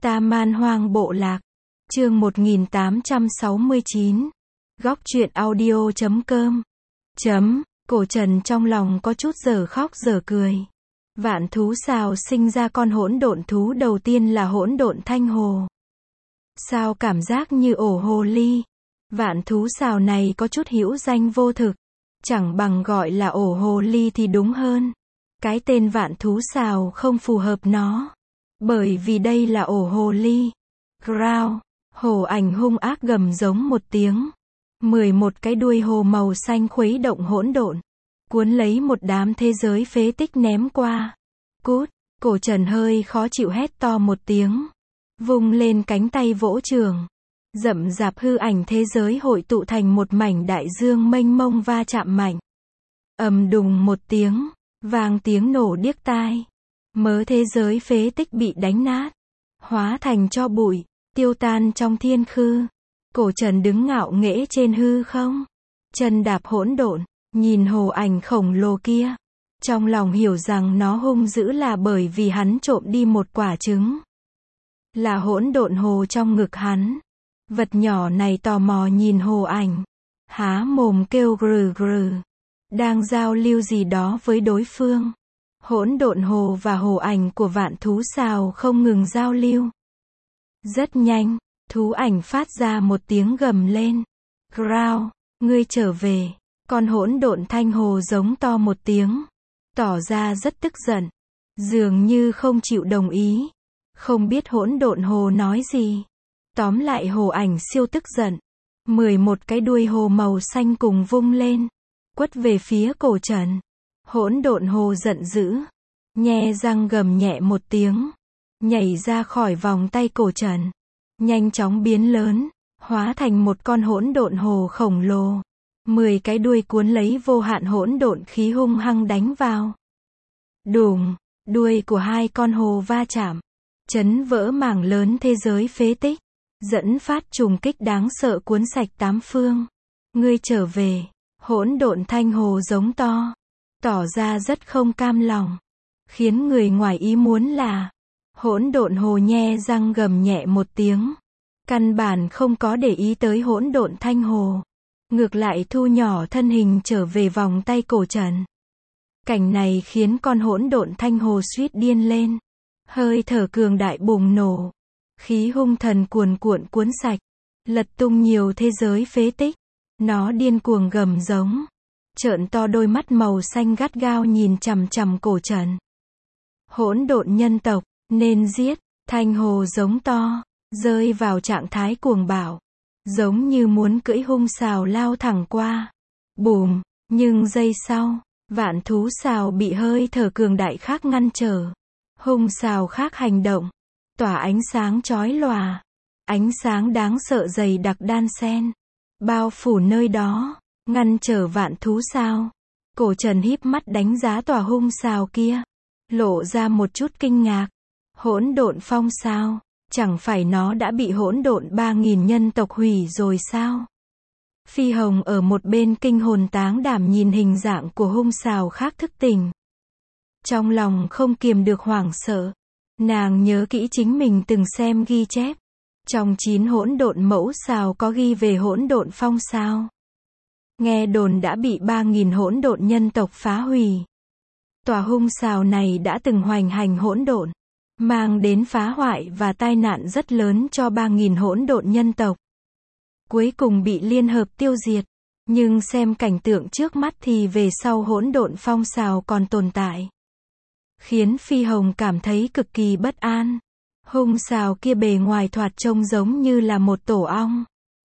Ta Man Hoang Bộ Lạc. Chương 1869. Góc truyện audio.com. Cổ Trần trong lòng có chút dở khóc dở cười. Vạn thú xào sinh ra con hỗn độn thú đầu tiên là hỗn độn thanh hồ. Sao cảm giác như ổ hồ ly. Vạn thú xào này có chút hữu danh vô thực. Chẳng bằng gọi là ổ hồ ly thì đúng hơn. Cái tên vạn thú xào không phù hợp nó. Bởi vì đây là ổ hồ ly. Growl. Hổ ảnh hung ác gầm giống một tiếng. 11 cái đuôi hồ màu xanh khuấy động hỗn độn. Cuốn lấy một đám thế giới phế tích ném qua. Cút. Cổ Trần hơi khó chịu hét to một tiếng. Vung lên cánh tay vỗ trường. Rậm rạp hư ảnh thế giới hội tụ thành một mảnh đại dương mênh mông va chạm mạnh. Ầm đùng một tiếng. Vang tiếng nổ điếc tai. Mớ thế giới phế tích bị đánh nát. Hóa thành tro bụi. Tiêu tan trong thiên khư. Cổ Trần đứng ngạo nghễ trên hư không. Chân đạp hỗn độn. Nhìn hồ ảnh khổng lồ kia. Trong lòng hiểu rằng nó hung dữ là bởi vì hắn trộm đi một quả trứng. Là hỗn độn hồ trong ngực hắn. Vật nhỏ này tò mò nhìn hồ ảnh. Há mồm kêu grừ grừ. Đang giao lưu gì đó với đối phương. Hỗn độn hồ và hồ ảnh của vạn thú xào không ngừng giao lưu. Rất nhanh, thú ảnh phát ra một tiếng gầm lên. Growl, ngươi trở về. Con hỗn độn thanh hồ giống to một tiếng. Tỏ ra rất tức giận. Dường như không chịu đồng ý. Không biết hỗn độn hồ nói gì. Tóm lại hồ ảnh siêu tức giận. 11 cái đuôi hồ màu xanh cùng vung lên. Quất về phía Cổ Trần. Hỗn độn hồ giận dữ. Nhe răng gầm nhẹ một tiếng. Nhảy ra khỏi vòng tay Cổ Trần. Nhanh chóng biến lớn. Hóa thành một con hỗn độn hồ khổng lồ. 10 cái đuôi cuốn lấy vô hạn hỗn độn khí hung hăng đánh vào. Đùng. Đuôi của hai con hồ va chạm. Chấn vỡ mảng lớn thế giới phế tích. Dẫn phát trùng kích đáng sợ cuốn sạch tám phương. Ngươi trở về. Hỗn độn thanh hồ giống to. Tỏ ra rất không cam lòng. Khiến người ngoài ý muốn là. Hỗn độn hồ nhe răng gầm nhẹ một tiếng. Căn bản không có để ý tới hỗn độn thanh hồ. Ngược lại thu nhỏ thân hình trở về vòng tay Cổ Trần. Cảnh này khiến con hỗn độn thanh hồ suýt điên lên. Hơi thở cường đại bùng nổ. Khí hung thần cuồn cuộn cuốn sạch. Lật tung nhiều thế giới phế tích. Nó điên cuồng gầm giống. Trợn to đôi mắt màu xanh gắt gao nhìn chằm chằm Cổ Trần. Hỗn độn nhân tộc, nên giết. Thanh hồ giống to. Rơi vào trạng thái cuồng bạo. Giống như muốn cưỡi hung xào lao thẳng qua. Bùm. Nhưng giây sau, vạn thú xào bị hơi thở cường đại khác ngăn trở. Hung xào khác hành động. Tỏa ánh sáng chói lòa. Ánh sáng đáng sợ dày đặc đan xen. Bao phủ nơi đó. Ngăn trở vạn thú xào. Cổ Trần híp mắt đánh giá tòa hung xào kia. Lộ ra một chút kinh ngạc. Hỗn độn phong sao? Chẳng phải nó đã bị hỗn độn 3000 nhân tộc hủy rồi sao? Phi Hồng ở một bên kinh hồn táng đảm nhìn hình dạng của hung xào khác thức tỉnh. Trong lòng không kiềm được hoảng sợ. Nàng nhớ kỹ chính mình từng xem ghi chép. Trong 9 hỗn độn mẫu xào có ghi về hỗn độn phong sao. Nghe đồn đã bị 3000 hỗn độn nhân tộc phá hủy. Tòa hung xào này đã từng hoành hành hỗn độn. Mang đến phá hoại và tai nạn rất lớn cho 3000 hỗn độn nhân tộc. Cuối cùng bị liên hợp tiêu diệt. Nhưng xem cảnh tượng trước mắt thì về sau hỗn độn phong xào còn tồn tại. Khiến Phi Hồng cảm thấy cực kỳ bất an. Hung xào kia bề ngoài thoạt trông giống như là một tổ ong.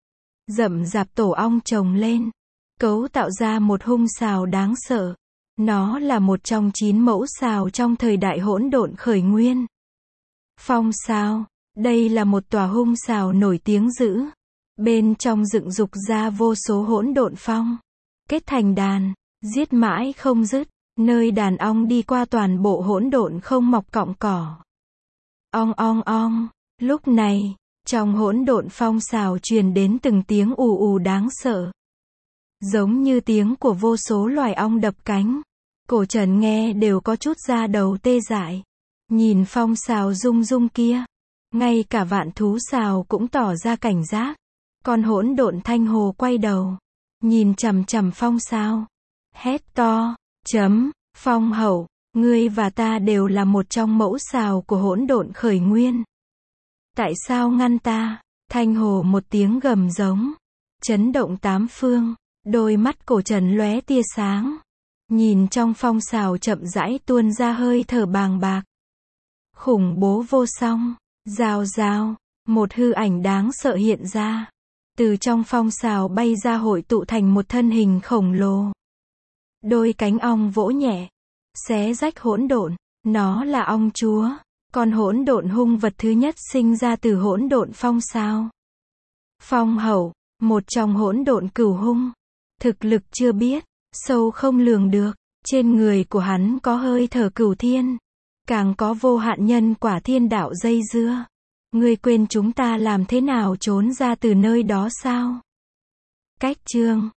Rậm rạp tổ ong chồng lên. Cấu tạo ra một hung xào đáng sợ. Nó là một trong 9 mẫu xào trong thời đại hỗn độn khởi nguyên. Phong sao, đây là một tòa hung xào nổi tiếng dữ. Bên trong dựng dục ra vô số hỗn độn phong. Kết thành đàn, giết mãi không dứt. Nơi đàn ong đi qua toàn bộ hỗn độn không mọc cọng cỏ. Ong ong ong. Lúc này, trong hỗn độn phong xào truyền đến từng tiếng ù ù đáng sợ. Giống như tiếng của vô số loài ong đập cánh. Cổ Trần nghe đều có chút da đầu tê dại. Nhìn phong xào rung rung kia. Ngay cả Vạn Thú Sào cũng tỏ ra cảnh giác. Con hỗn độn Thanh Hồ quay đầu, nhìn chằm chằm Phong Sào, hét to, Phong Hậu, ngươi và ta đều là một trong mẫu sào của hỗn độn khởi nguyên. Tại sao ngăn ta? Thanh Hồ một tiếng gầm giống, chấn động tám phương, đôi mắt Cổ Trần lóe tia sáng. Nhìn trong phong sào chậm rãi tuôn ra hơi thở bàng bạc. Khủng bố vô song, rào rào, một hư ảnh đáng sợ hiện ra. Từ trong phong sào bay ra hội tụ thành một thân hình khổng lồ. Đôi cánh ong vỗ nhẹ, xé rách hỗn độn, nó là ong chúa, con hỗn độn hung vật thứ nhất sinh ra từ hỗn độn phong sào. Phong Hậu, một trong hỗn độn cửu hung, thực lực chưa biết, sâu không lường được, trên người của hắn có hơi thở cửu thiên, càng có vô hạn nhân quả thiên đạo dây dưa. Ngươi quên chúng ta làm thế nào trốn ra từ nơi đó sao? Cách chương